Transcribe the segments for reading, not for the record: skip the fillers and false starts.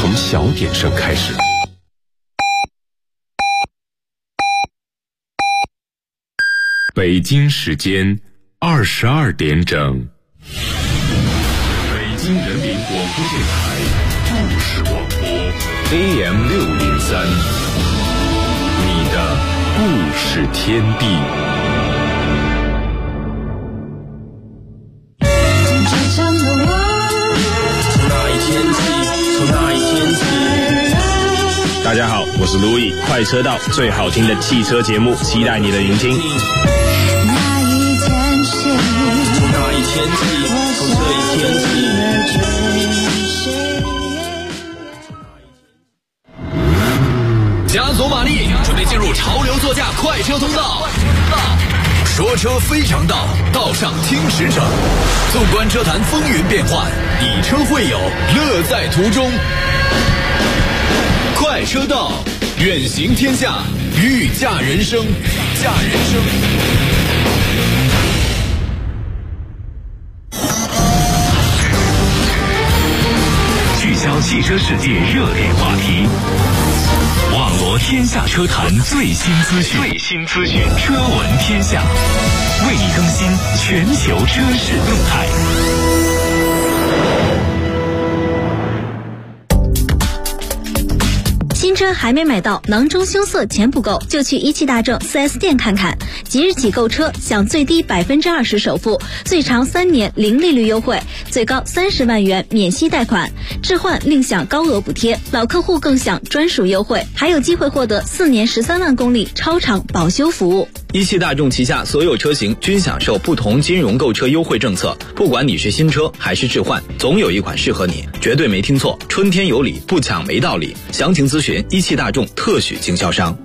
从小点声开始。北京时间22点整。北京人民广播电台故事广播 AM603，你的故事天地。 大家好，我是路易，快车道最好听的汽车节目，期待你的聆听。 那一天起，从那一天起，从这一天起，加足马力，准备进入潮流座驾快车通道。说车非常道，道上听驰骋。纵观车坛风云变幻，以车会友，乐在途中。快车道，远行天下，御驾人生，驾人生。 聚焦汽车世界热点话题，网罗天下车坛最新资讯，车闻天下，为你更新全球车市动态。 新车还没买到，囊中羞涩钱不够，就去一汽大众 4S 店看看。即日起购车享最低20%首付，最长3年零利率优惠，最高30万元免息贷款，置换另享高额补贴，老客户更享专属优惠，还有机会获得4年13万公里超长保修服务。 一汽大众旗下所有车型均享受不同金融购车优惠政策，不管你是新车还是置换，总有一款适合你，绝对没听错，春天有礼，不抢没道理。详情咨询一汽大众特许经销商。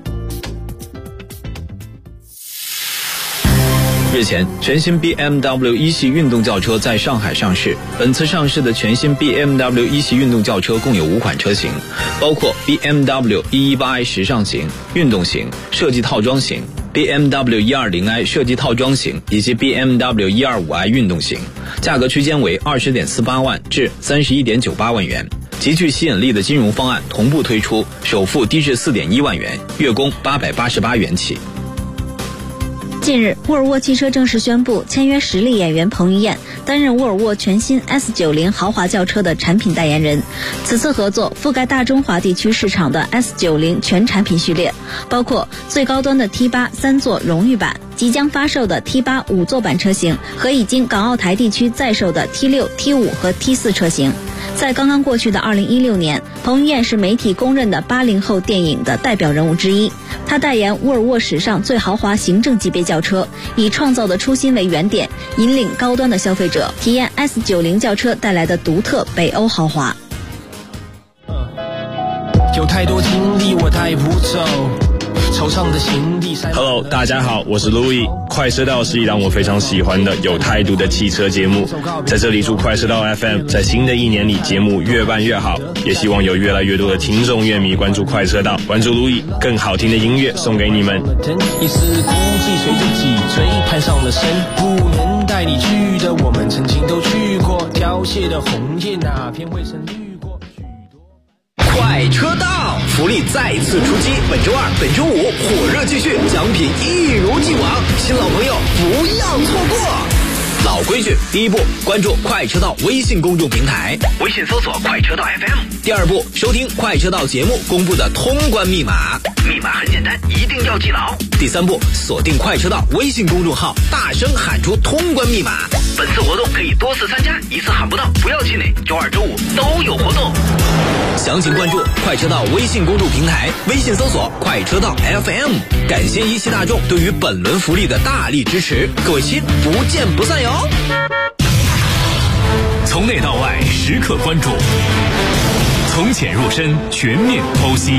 日前，全新 BMW 一系运动轿车在上海上市。本次上市的全新 BMW 一系运动轿车共有5款车型，包括 BMW 118i 时尚型、运动型、设计套装型、BMW 120i 设计套装型以及 BMW 125i 运动型，价格区间为20.48万至31.98万元。极具吸引力的金融方案同步推出，首付低至4.1万元，月供888元起。 近日，沃尔沃汽车正式宣布签约实力演员彭于晏担任沃尔沃全新 S90 豪华轿车的产品代言人。此次合作覆盖大中华地区市场的 S90 全产品序列，包括最高端的 T8 3座荣誉版，即将发售的 T8 5座版车型和已经港澳台地区在售的 T6、T5 和 T4 车型。在刚刚过去的2016年，彭于晏是媒体公认的80后电影的代表人物之一。他代言沃尔沃史上最豪华行政级别轿车，以创造的初心为原点，引领高端的消费者体验 S90 轿车带来的独特北欧豪华。 有太多经历我带不走惆怅的心地。 Hello， 大家好，我是 Louis。快车道是一档我非常喜欢的有态度的汽车节目，在这里祝快车道 FM 在新的一年里节目越办越好，也希望有越来越多的听众乐迷关注快车道，关注 Louis， 更好听的音乐送给你们。 一丝孤寂随着脊椎攀上了身，不能带你去的我们曾经都去过，凋谢的红叶哪片未曾绿过。 快车道福利再次出击，本周2、本周5火热继续，奖品一如既往，新老朋友不要错过。老规矩，第一步，关注快车道微信公众平台，微信搜索快车道 FM。第二步，收听快车道节目公布的通关密码，密码很简单，一定要记牢。第三步，锁定快车道微信公众号，大声喊出通关密码。本次活动可以多次参加，一次喊不到不要气馁，周2、周5都有活动。详情关注快车道微信公众平台，微信搜索快车道 FM。感谢一汽大众对于本轮福利的大力支持，各位亲，不见不散哟。 从内到外时刻关注，从浅入深全面剖析。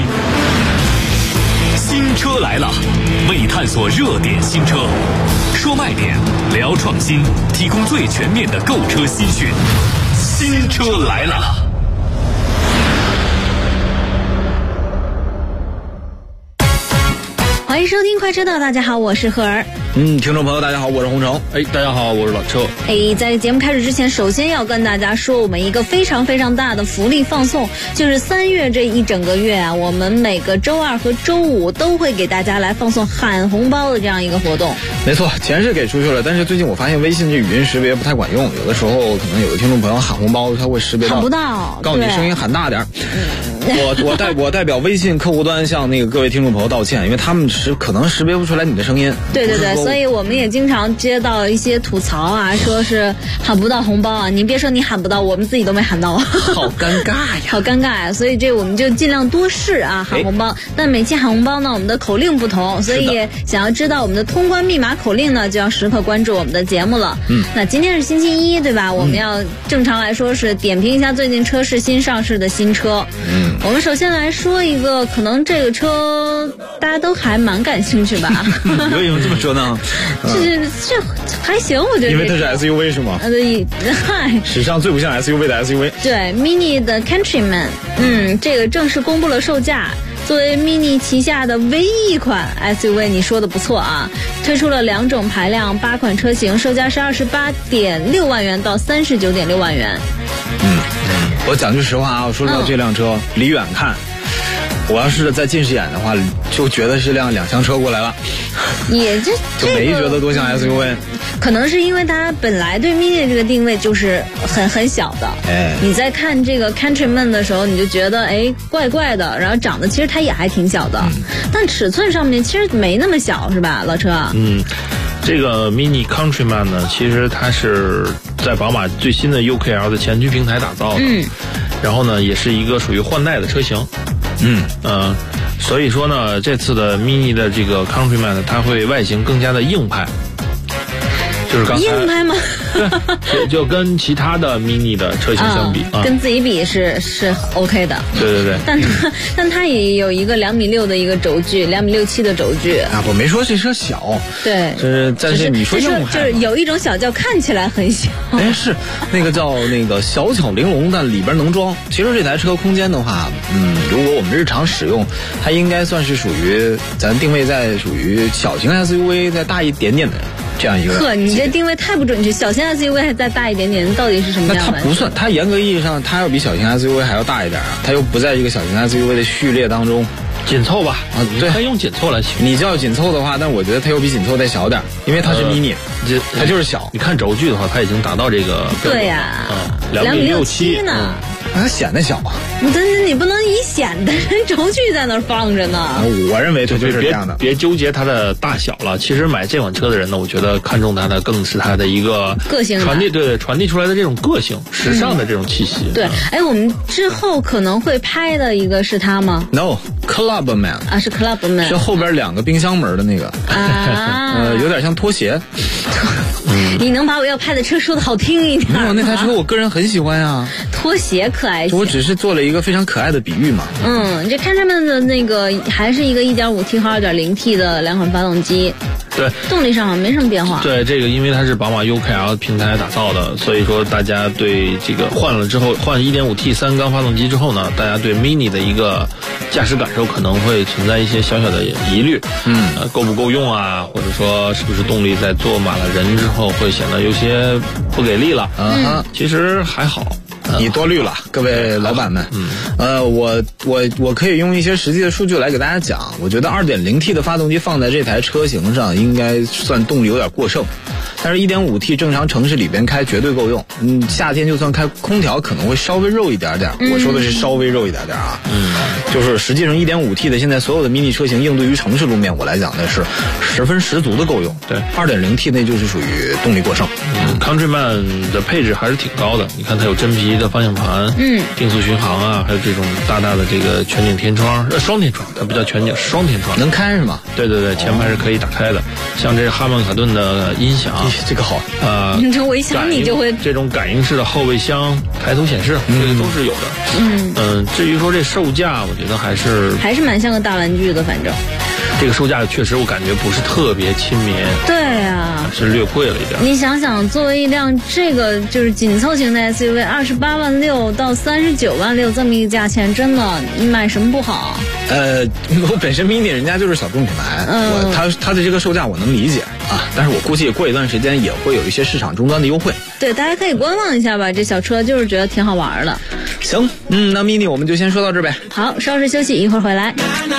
新车来了，为探索热点新车，说卖点，聊创新，提供最全面的购车资讯。新车来了。 欢迎收听快车道，大家好，我是赫儿。 听众朋友大家好，我是洪城。 大家好，我是老车。 在节目开始之前，首先要跟大家说我们一个非常非常大的福利放送，就是3月这一整个月啊，我们每个周二和周五都会给大家来放送喊红包的这样一个活动。 没错，钱是给出去了，但是最近我发现微信这语音识别不太管用，有的时候可能有的听众朋友喊红包他会识别到喊不到， 告诉你声音喊大点。我代表微信客户端向那个各位听众朋友道歉，因为他们可能识别不出来你的声音。 对，所以我们也经常接到一些吐槽啊，说是喊不到红包啊。你别说你喊不到，我们自己都没喊到， 好尴尬呀， 好尴尬呀。所以这我们就尽量多试啊，喊红包。但每期喊红包呢，我们的口令不同，所以想要知道我们的通关密码口令呢，就要时刻关注我们的节目了。那今天是星期一，对吧？我们要正常来说是点评一下最近车市新上市的新车。我们首先来说一个，可能这个车大家都还蛮感兴趣吧？ 为什么这么说呢？ 这还行，我觉得。 因为它是 SUV 是吗？ 嗨， 史上最不像 SUV 的 SUV。 对 ，Mini 的 Countryman，这个正式公布了售价。作为 Mini 旗下的唯一一款 SUV， 你说的不错啊！推出了2种排量8款车型，售价是28.6万元到39.6万元。 我讲句实话啊，我说到这辆车，离远看，我要是在近视眼的话，就觉得是辆2厢车过来了， 也就没觉得多像 SUV。 可能是因为它本来对 Mini 这个定位就是很小的，你在看这个 Countryman 的时候，你就觉得怪怪的，然后长得其实它也还挺小的，但尺寸上面其实没那么小，是吧，老车？ 这个 Mini Countryman 呢，其实它是在宝马最新的 UKL 的前驱平台打造的，然后呢，也是一个属于换代的车型，所以说呢，这次的 Mini 的这个 Countryman 它会外形更加的硬派。就是刚才硬派吗？ 对，就跟其他的 Mini 的车型相比， 跟自己比是 OK 的。 对。 但它也有一个2.6米的一个轴距，2.67米的轴距啊。我没说这车小， 对， 但是你说硬派， 就是有一种小叫看起来很小。 是那个叫那个小巧玲珑，但里边能装。其实这台车空间的话，如果我们日常使用，它应该算是属于咱定位在属于小型 SUV 再大一点点的。这样一个， 你这定位太不准确。小型 SUV 还再大一点点，到底是什么样的？ 那它不算，它严格意义上，它要比小型 SUV 还要大一点啊。它又不在这个小型 SUV 的序列当中， 紧凑吧？ 对， 可以用紧凑来形容。 你叫紧凑的话，但我觉得它又比紧凑再小点，因为它是 Mini，它就是小。 你看轴距的话，它已经达到这个。 对呀，2.67米呢。 它显得小啊！ 你不能以显得轴距在那儿放着呢。 我认为它就是这样的。 别纠结它的大小了。其实买这款车的人呢，我觉得看重它的更是它的一个个性传递出来的这种个性、时尚的这种气息。 对，我们之后可能会拍的一个是它吗 ？No， Clubman 啊，是 Clubman， 是后边2个冰箱门的那个啊， 有点像拖鞋。 你能把我要拍的车说的好听一点吗？ 没有，那台车我个人很喜欢啊。 拖鞋可爱些， 我只是做了一个非常可爱的比喻嘛。 这看他们的那个还是一个 1.5T 和 2.0T 的2款发动机。 对， 动力上没什么变化。 对，这个因为它是宝马 UKL 平台打造的，所以说大家对这个换 1.5T 3缸发动机之后呢，大家对 Mini 的一个驾驶感受可能会存在一些小小的疑虑。够不够用啊？或者说是不是动力在坐满了人之后会显得有些不给力了？其实还好。 你多虑了，各位老板们。我可以用一些实际的数据来给大家讲。我觉得 2.0T 的发动机放在这台车型上，应该算动力有点过剩。但是 1.5T 正常城市里边开绝对够用。夏天就算开空调可能会稍微肉一点点。我说的是稍微肉一点点啊。就是实际上 1.5T 的现在所有的 mini 车型应对于城市路面，我来讲那是10分10足的够用。 对， 2.0T 那就是属于动力过剩。 Countryman 的配置还是挺高的，你看它有真皮的方向盘，定速巡航啊，还有这种大大的这个全景天窗，双天窗，它不叫全景，是双天窗， 能开是吗？ 对，前排是可以打开的。像这哈曼卡顿的音响， 这个好， 我一想你就会这种感应式的后备箱抬头显示，这个都是有的。至于说这售价，我觉得还是蛮像个大玩具的，反正。 这个售价确实我感觉不是特别亲民， 对啊， 是略贵了一点。 你想想，作为一辆这个就是紧凑型的 SUV，28.6万到39.6万这么一个价钱，真的你买什么不好？ 我本身 Mini 人家就是小众品牌，它的这个售价我能理解啊，但是我估计过一段时间也会有一些市场终端的优惠。 对，大家可以观望一下吧，这小车就是觉得挺好玩的。 行，那 Mini 我们就先说到这儿呗。 好，稍事休息，一会儿回来。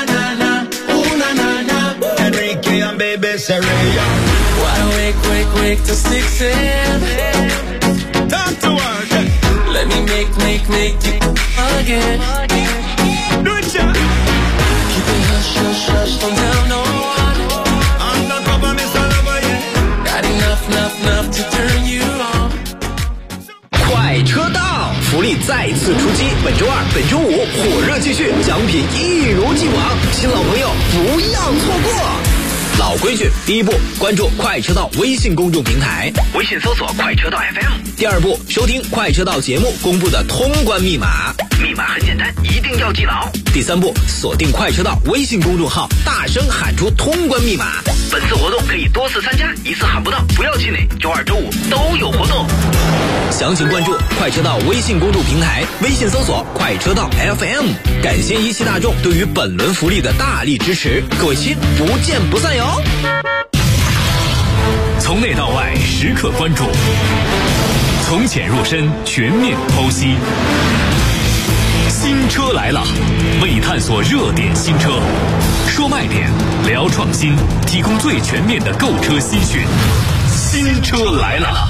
Wake till 6 a.m. Time to work. Let me make you again. Do it, yeah. Keep it hush, don't tell no one. Undercover, Mr. Lover, yeah. Got enough to turn you on. 快车道，福利再次出击，本周二、本周五火热继续，奖品一如既往，新老朋友不要错过。老规矩，第一步，关注快车道微信公众平台，微信搜索快车道 FM。第二步，收听快车道节目公布的通关密码，密码很简单，一定要记牢。第三步，锁定快车道微信公众号，大声喊出通关密码。本次活动可以多次参加，一次喊不到不要气馁，周二、周五都有活动。详情关注快车道微信公众平台，微信搜索快车道 FM。感谢一汽大众对于本轮福利的大力支持，各位亲，不见不散哟！ 从内到外时刻关注，从浅入深全面剖析。新车来了，为你探索热点新车，说卖点，聊创新，提供最全面的购车资讯。新车来了。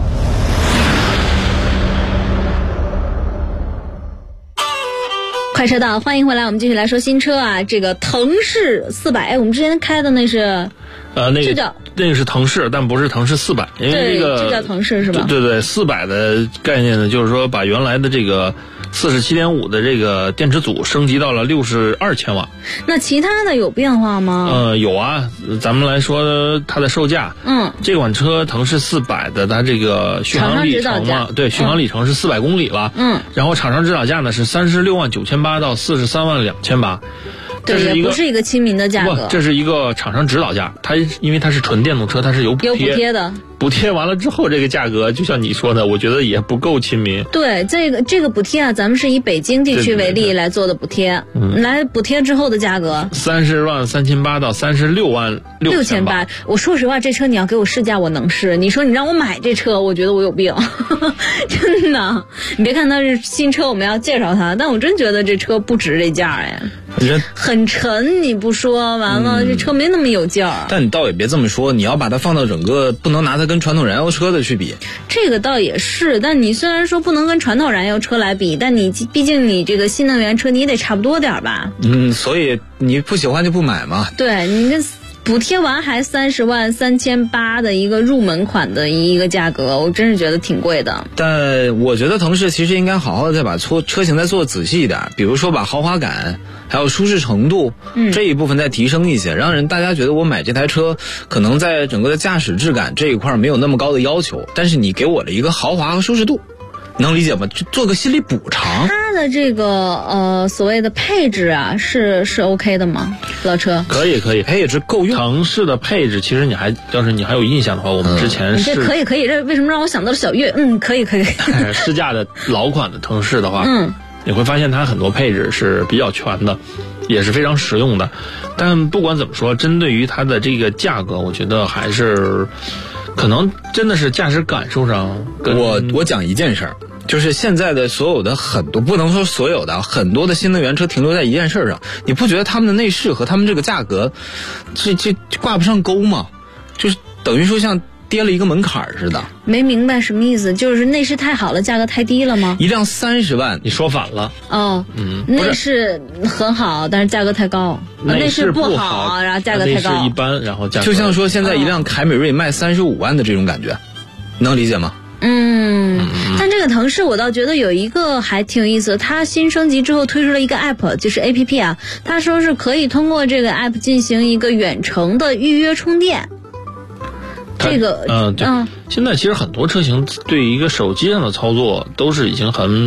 快车道，欢迎回来，我们继续来说新车啊。这个腾势400，我们之前开的那是那个是腾势，但不是腾势400，因为这叫腾势是吧？ 对，400的概念呢，就是说把原来的这个47.5的这个电池组升级到了62千瓦。 那其他的有变化吗？ 有啊，咱们来说它的售价。这款车腾势400的，它这个续航里程嘛，对，续航里程是400公里了。然后厂商指导价呢是36.98万到43.28万。 对，也不是一个亲民的价格。 不，这是一个厂商指导价，它因为它是纯电动车，它是有补贴的。补贴完了之后，这个价格就像你说的，我觉得也不够亲民。 对，这个补贴啊，咱们是以北京地区为例来做的补贴。来补贴之后的价格 ，30.38万到36.68万。 我说实话，这车你要给我试驾，我能试。你说你让我买这车，我觉得我有病，真的。你别看它是新车，我们要介绍它，但我真觉得这车不值这价哎。很沉，你不说完了，这车没那么有劲儿。 但你倒也别这么说，你要把它放到整个，不能拿它跟传统燃油车的去比。 这个倒也是，但你虽然说不能跟传统燃油车来比，但你毕竟你这个新能源车你也得差不多点吧。 所以你不喜欢就不买嘛。 对，你这补贴完还30.38万的一个入门款的一个价格，我真是觉得挺贵的。 但我觉得腾势其实应该好好的再把车型再做仔细一点，比如说把豪华感还有舒适程度这一部分再提升一些，让大家觉得我买这台车可能在整个的驾驶质感这一块没有那么高的要求，但是你给我了一个豪华和舒适度，能理解吗？就做个心理补偿。 它的这个所谓的配置啊，是 OK 的吗？老车可以， 配置够用。 腾势的配置，其实要是你还有印象的话，我们之前是可以，这为什么让我想到了小悦？可以。 试驾的老款的腾势的话，你会发现它很多配置是比较全的，也是非常实用的。但不管怎么说，针对于它的这个价格，我觉得还是可能真的是驾驶感受上。 我讲一件事儿，就是现在的所有的很多，不能说所有的，很多的新能源车停留在一件事上，你不觉得他们的内饰和他们这个价格，这挂不上钩吗？就是等于说像跌了一个门槛似的。 没明白什么意思，就是内饰太好了，价格太低了吗？ 一辆30万， 你说反了。 内饰很好，但是价格太高。内饰不好，然后价格太高。 内饰一般，然后价格就像说现在一辆凯美瑞卖35万的这种感觉，能理解吗？ 但这个腾势我倒觉得有一个还挺有意思，它新升级之后推出了一个 app， 就是 APP 啊，它说是可以通过这个 app 进行一个远程的预约充电。这个现在其实很多车型对于一个手机上的操作都是已经很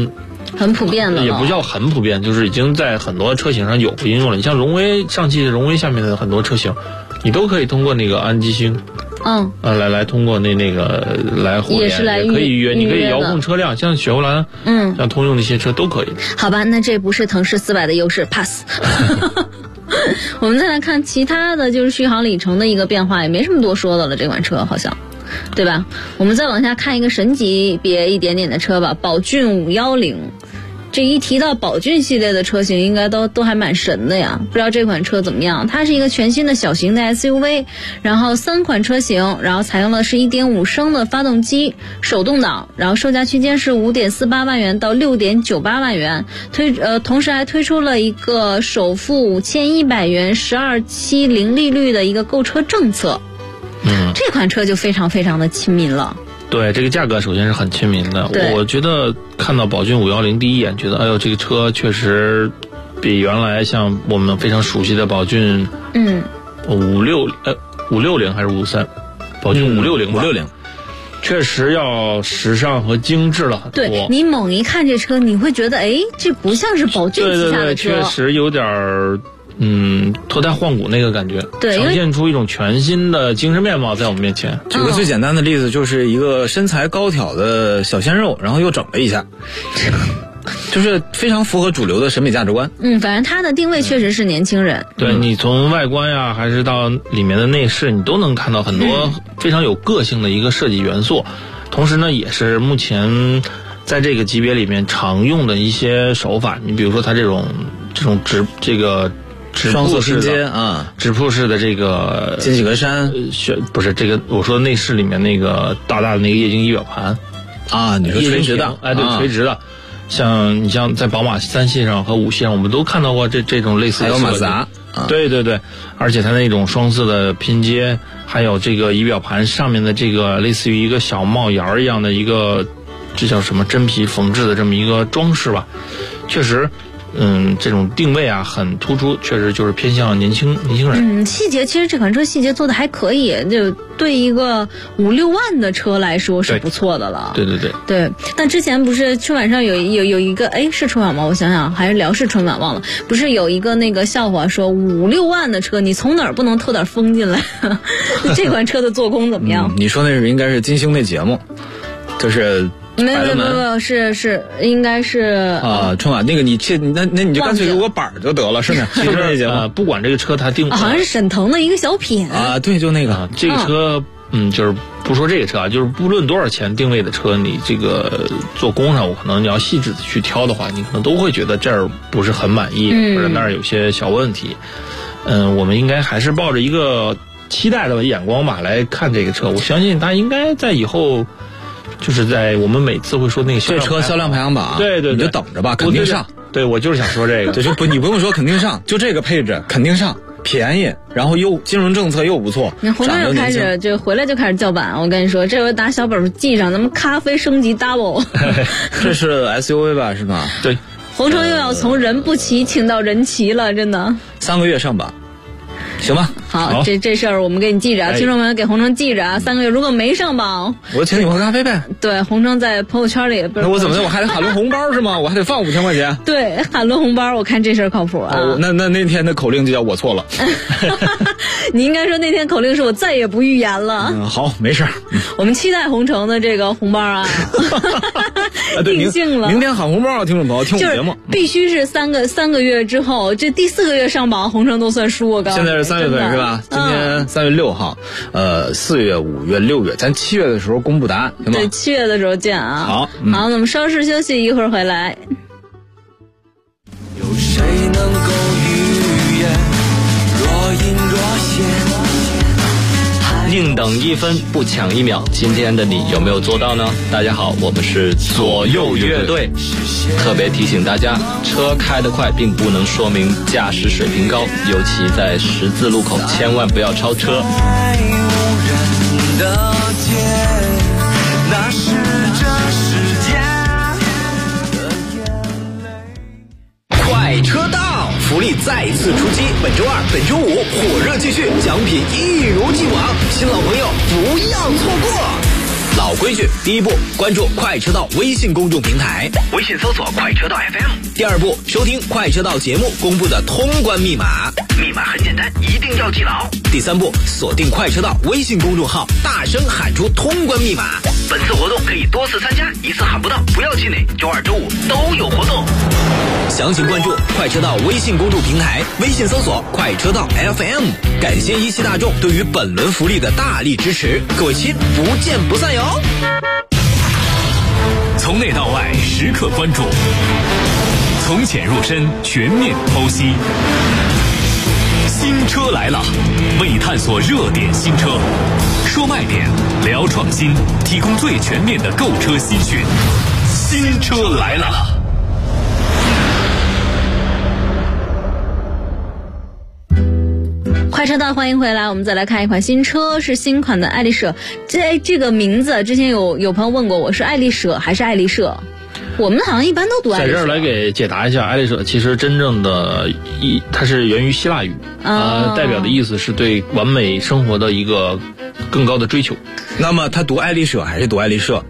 很普遍的了， 也不叫很普遍，就是已经在很多车型上有应用了。你像荣威上汽荣威下面的很多车型，你都可以通过那个安吉星，来通过那个来互联，也可以预约，你可以遥控车辆，像雪佛兰，像通用那些车都可以。 好吧，那这不是腾势400的优势 ，pass。我们再来看其他的，就是续航里程的一个变化，也没什么多说的了，这款车好像。对吧？我们再往下看一个神级别一点点的车吧，宝骏510。这一提到宝骏系列的车型，应该都还蛮神的呀。不知道这款车怎么样？它是一个全新的小型的 SUV， 然后3款车型，然后采用的是 1.5 升的发动机，手动挡，然后售价区间是 5.48 万元到 6.98 万元。同时还推出了一个首付5100元12期零利率的一个购车政策。这款车就非常非常的亲民了。 对，这个价格首先是很亲民的。我觉得看到宝骏510第一眼觉得，哎呦，这个车确实比原来像我们非常熟悉的宝骏560还是53，宝骏560，确实要时尚和精致了很多。 对，你猛一看这车，你会觉得，哎，这不像是宝骏旗下的车。 对，确实有点脱胎换骨那个感觉， 对， 呈现出一种全新的精神面貌在我们面前。 举个最简单的例子，就是一个身材高挑的小鲜肉，然后又整了一下，就是非常符合主流的审美价值观。 反正它的定位确实是年轻人。 对，你从外观呀，还是到里面的内饰，你都能看到很多非常有个性的一个设计元素。同时呢，也是目前在这个级别里面常用的一些手法。你比如说它这种双色拼接啊， 直瀑式的这个进气格栅， 不是这个，我说内饰里面那个大的那个液晶仪表盘啊，你说垂直的， 哎，对，垂直的，像在宝马3系上和5系上，我们都看到过这种类似的， 还有马自达， 对，而且它那种双色的拼接，还有这个仪表盘上面的这个类似于一个小帽檐一样的一个，这叫什么真皮缝制的这么一个装饰吧，确实。这种定位啊很突出，确实就是偏向年轻人。 细节其实这款车细节做的还可以，就对一个5-6万的车来说是不错的了。对。但之前不是春晚上有一个，是春晚吗？我想想，还是辽视春晚忘了。不是有一个那个笑话说5-6万的车，你从哪儿不能偷点风进来？这款车的做工怎么样？ 你说那是应该是金星那节目，就是。 没有，是应该是春晚那个你就干脆给我板就得了，是吗？ 其实不管这个车它定好像是沈腾的一个小品啊，对，就那个这个车，就是不说这个车啊，就是不论多少钱定位的车，你这个做工上，我可能你要细致的去挑的话，你可能都会觉得这儿不是很满意，或者那儿有些小问题。我们应该还是抱着一个期待的眼光吧来看这个车，我相信它应该在以后。就是在我们每次会说那个这车销量排行榜， 对， 你就等着吧，肯定上。 对，我就是想说这个， 你不用说肯定上，就这个配置肯定上，便宜，然后又金融政策又不错。 你红灯又开始就回来就开始叫板，我跟你说，这回打小本记上，咱们咖啡升级 double。 这是 SUV 吧？是吧？ 对。 红城又要从人不骑请到人骑了，真的。 3个月上榜。行吧， 好，这事儿我们给你记着，听众们给红城记着啊。3个月如果没上榜， 我请你喝咖啡呗。 对，红城在朋友圈里， 那我怎么的？我还得喊轮红包是吗？我还得放5000块钱。 对，喊轮红包，我看这事儿靠谱啊。 那天的口令就叫我错了。 你应该说那天口令是我再也不预言了。 好，没事。 我们期待红城的这个红包啊。定性了， 明天喊红包啊，听众朋友，听我节目必须是3个月之后，这第4个月上榜，红城都算输。我告诉你， 现在是3月份是吧？今天3月6号，4月、5月、6月，咱7月的时候公布答案，行吗？ 对，7月的时候见啊。 好， 那我们稍事休息，一会儿回来。 有谁能够预言若隐若现？ 宁等1分不抢1秒，今天的你有没有做到呢？大家好，我们是左右乐队，特别提醒大家，车开得快并不能说明驾驶水平高，尤其在十字路口千万不要超车。 那是这世界的眼泪。 快车道，福利再次出击，本周2、本周5火热继续，奖品一如既往，新老朋友不要错过。 老规矩，第一步，关注快车道微信公众平台，微信搜索快车道 FM。第二步，收听快车道节目公布的通关密码，密码很简单，一定要记牢。第三步，锁定快车道微信公众号，大声喊出通关密码。本次活动可以多次参加，一次喊不到不要气馁，周二、周五都有活动。详情关注快车道微信公众平台，微信搜索快车道 FM。感谢一汽大众对于本轮福利的大力支持，各位亲，不见不散哟！ 从内到外时刻关注，从浅入深全面剖析。新车来了，为你探索热点新车，说卖点，聊创新，提供最全面的购车资讯。新车来了。 快车道，欢迎回来。我们再来看一款新车，是新款的爱丽舍。这个名字，之前有朋友问过我，是爱丽舍还是爱丽舍？我们好像一般都读爱丽舍。 在这儿来给解答一下，爱丽舍其实真正的它是源于希腊语，代表的意思是对完美生活的一个更高的追求。 那么他读爱丽舍还是读爱丽舍？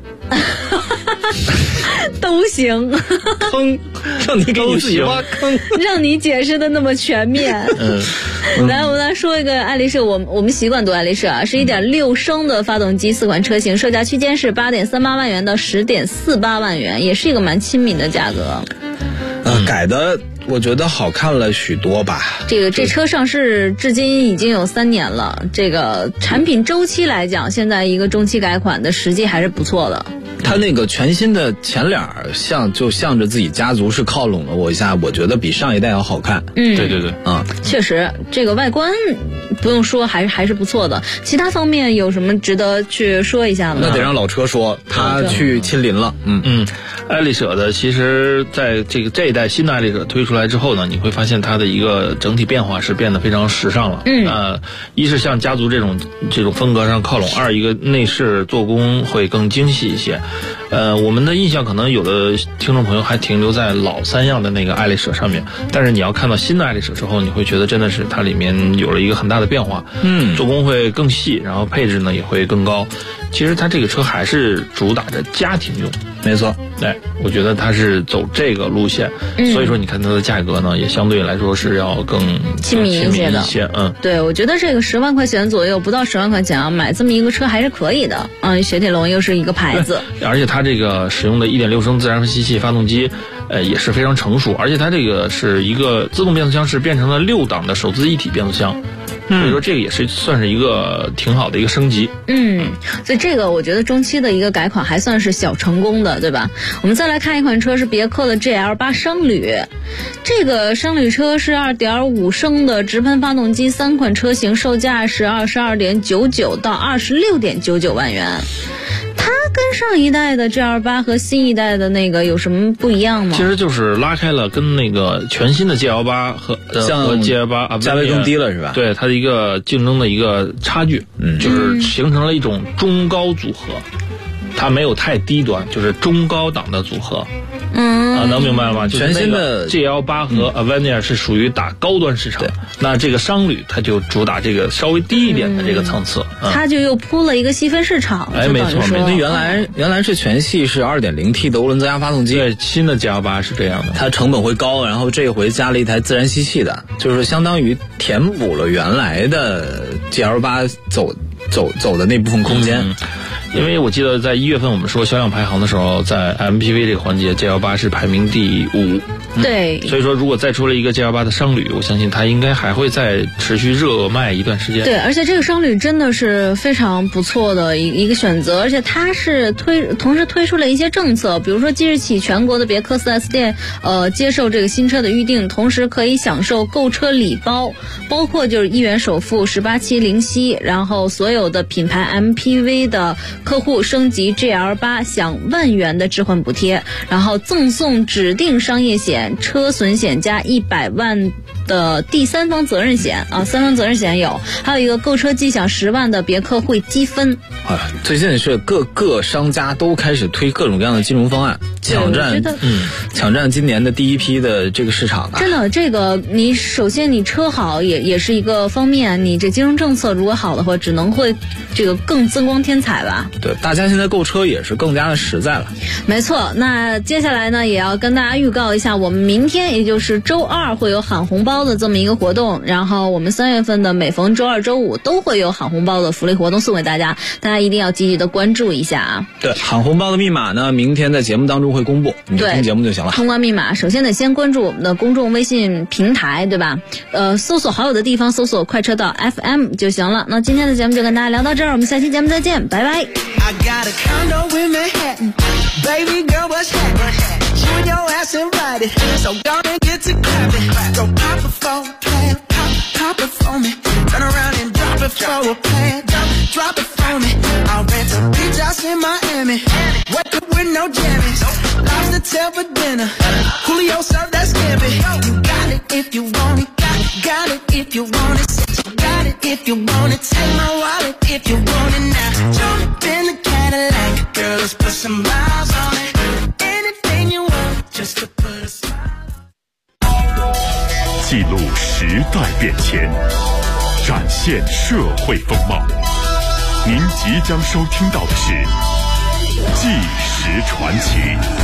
都行， 坑，让你给你自己挖坑， 让你解释的那么全面。来，我们来说一个爱丽舍，我们习惯读爱丽舍啊，是 1.6 升的发动机4款车型，售价区间是8.38万元到10.48万元，也是一个蛮亲民的价格。 改的我觉得好看了许多吧。 这车上市至今已经有3年了，这个产品周期来讲，现在一个中期改款的时机还是不错的。 它那个全新的前脸就向着自己家族是靠拢了我一下，我觉得比上一代要好看。 对对对， 确实，这个外观不用说，还是不错的。其他方面有什么值得去说一下吗？ 那得让老车说，他去亲临了。 爱丽舍的其实在这一代新的爱丽舍推出来之后呢，你会发现它的一个整体变化是变得非常时尚了。一是向家族这种风格上靠拢，二一个内饰做工会更精细一些。我们的印象可能有的听众朋友还停留在老3样的那个爱丽舍上面，但是你要看到新的爱丽舍之后，你会觉得真的是它里面有了一个很大的变化。做工会更细，然后配置呢也会更高。其实它这个车还是主打着家庭用， 没错。 我觉得它是走这个路线，所以说你看它的价格呢，也相对来说是要更亲民一些的。对，我觉得这个10万块钱左右，不到10万块钱啊，买这么一个车还是可以的。雪铁龙又是一个牌子， 而且它这个使用的1.6升自然吸气发动机，也是非常成熟，而且它这个是一个自动变速箱，是变成了6档的手自一体变速箱。所以说这个也是算是一个挺好的一个升级。 所以这个我觉得中期的一个改款还算是小成功的，对吧？我们再来看一款车，是别克的 GL8 商旅。这个商旅车是 2.5 升的直喷发动机，3款车型，售价是 22.99 到 26.99 万元。它跟上一代的 GL8 和新一代的那个有什么不一样吗？ 其实就是拉开了跟那个全新的 GL8 和 GL8 价位更低了，是吧？ 对，它的一个竞争的一个差距，就是形成了一种中高组合，它没有太低端，就是中高档的组合。能明白了吗？ 全新的 GL8 和 Avenir 是属于打高端市场，那这个商旅它就主打这个稍微低一点的这个层次， 它就又铺了一个细分市场。 没错。 那原来是全系是 2.0T 的涡轮增压发动机， 对，新的 GL8 是这样的， 它成本会高，然后这回加了一台自然吸气的，就是相当于填补了原来的 GL8 走的那部分空间。 因为我记得在1月份我们说销量排行的时候，在 MPV 这个环节 GL8 是排名第5。 对， 所以说如果再出了一个 GL8 的商旅，我相信它应该还会再持续热卖一段时间。 对，而且这个商旅真的是非常不错的一个选择，而且它是同时推出了一些政策，比如说即日起全国的别克 4S 店接受这个新车的预定，同时可以享受购车礼包，包括就是1元首付18期零息，然后所有的品牌 MPV 的客户升级 GL8 享1万元的置换补贴，然后赠送指定商业险、车损险加100万的第三方责任险啊，三方责任险有，还有一个购车即享10万的别克汇积分。 最近是各个商家都开始推各种各样的金融方案，抢占今年的第一批的这个市场啊。 真的，这个你首先你车好也是一个方面，你这金融政策如果好的话，只能会这个更增光添彩吧。 对，大家现在购车也是更加的实在了。 没错，那接下来呢，也要跟大家预告一下，我们明天也就是周二会有喊红包的这么一个活动，然后我们3月份的每逢周二周五都会有喊红包的福利活动送给大家，大家一定要积极的关注一下啊。 对，喊红包的密码呢，明天在节目当中会公布，你就听节目就行了。 通关密码首先得先关注我们的公众微信平台，对吧？搜索好友的地方搜索快车道 FM 就行了。那今天的节目就跟大家聊到这儿，我们下期节目再见，拜拜。 I got a condo in Manhattan. Baby girl, what's happening? You and your ass invited, so gonna get to clapping. Go pop it for a plan, pop it for me. Turn around and drop it for a plan, drop it for me. I'll rent a beach house in Miami. Wake up with no jammies. Lobster tail for dinner. Julio served that scampi. You got it if you want it. Got it if you want it. Got it if you want it. Take my wallet if you want it now. Jump up in the Cadillac. Girl, let's put some miles on it. Anything you want, just to put a smile on it. 记录时代变迁，展现社会风貌。您即将收听到的是《纪实传奇》。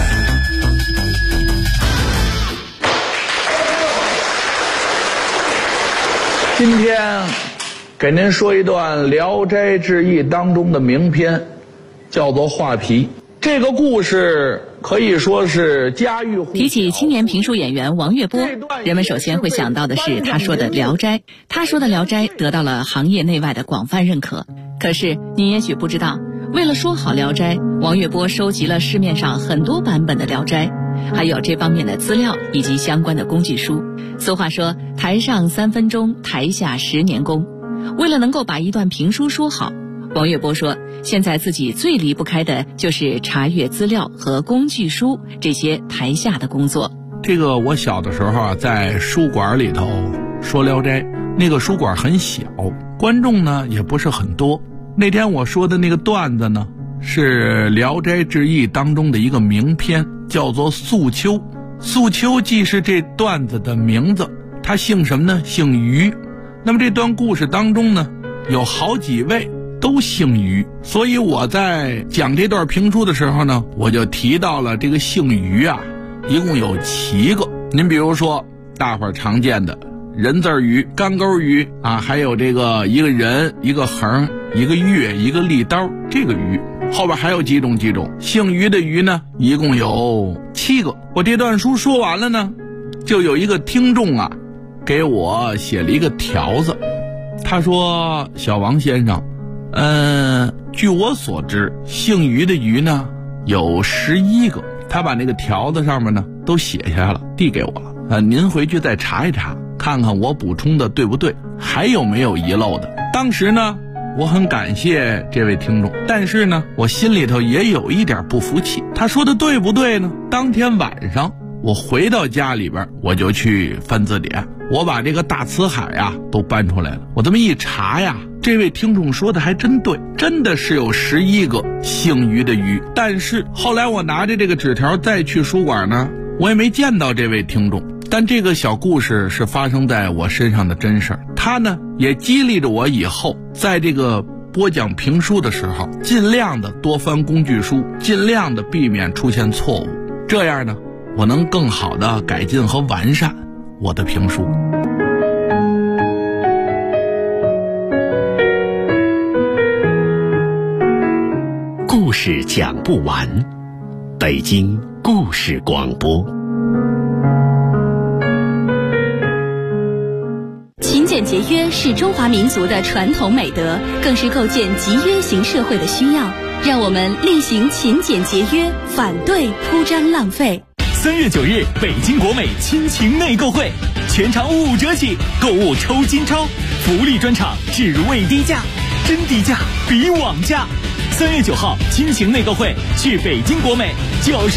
今天给您说一段《聊斋志异》当中的名篇，叫做《画皮》。这个故事可以说是家喻户晓。 提起青年评书演员王月波，人们首先会想到的是他说的《聊斋》。他说的《聊斋》得到了行业内外的广泛认可。可是你也许不知道，为了说好《聊斋》，王月波收集了市面上很多版本的《聊斋》，还有这方面的资料以及相关的工具书。俗话说，台上3分钟，台下10年功。为了能够把一段评书说好，王月波说，现在自己最离不开的就是查阅资料和工具书这些台下的工作。 这个我小的时候啊，在书馆里头说《聊斋》，那个书馆很小，观众呢也不是很多。那天我说的那个段子呢，是《聊斋志异》当中的一个名篇，叫做《素秋》。素秋既是这段子的名字，他姓什么呢？姓于。那么这段故事当中呢，有好几位都姓于，所以我在讲这段评书的时候呢，我就提到了这个姓于啊，一共有7个。您比如说大伙儿常见的人字鱼、干钩鱼啊，还有这个一个人、一个横、一个月、一个利刀，这个鱼后边还有几种姓于的鱼呢，一共有7个。我这段书说完了呢，就有一个听众啊给我写了一个条子，他说：小王先生，据我所知，姓于的于呢有11个。他把那个条子上面呢都写下来了，递给我了。您回去再查一查，看看我补充的对不对，还有没有遗漏的。当时呢，我很感谢这位听众，但是呢，我心里头也有一点不服气。他说的对不对呢？当天晚上我回到家里边，我就去翻字典，我把这个大辞海啊都搬出来了。我这么一查呀，这位听众说的还真对，真的是有11个姓于的于。但是后来我拿着这个纸条再去书馆呢，我也没见到这位听众。但这个小故事是发生在我身上的真事儿，它呢也激励着我以后在这个播讲评书的时候，尽量的多翻工具书，尽量的避免出现错误，这样呢我能更好的改进和完善我的评书。 故事讲不完，北京故事广播。 勤俭节约是中华民族的传统美德，更是构建集约型社会的需要。让我们厉行勤俭节约，反对铺张浪费。 3月9日，北京国美亲情内购会，全场5折起，购物抽金钞，福利专场，置入未低价，真低价比网价。3月9号，亲情内购会，去北京国美就是。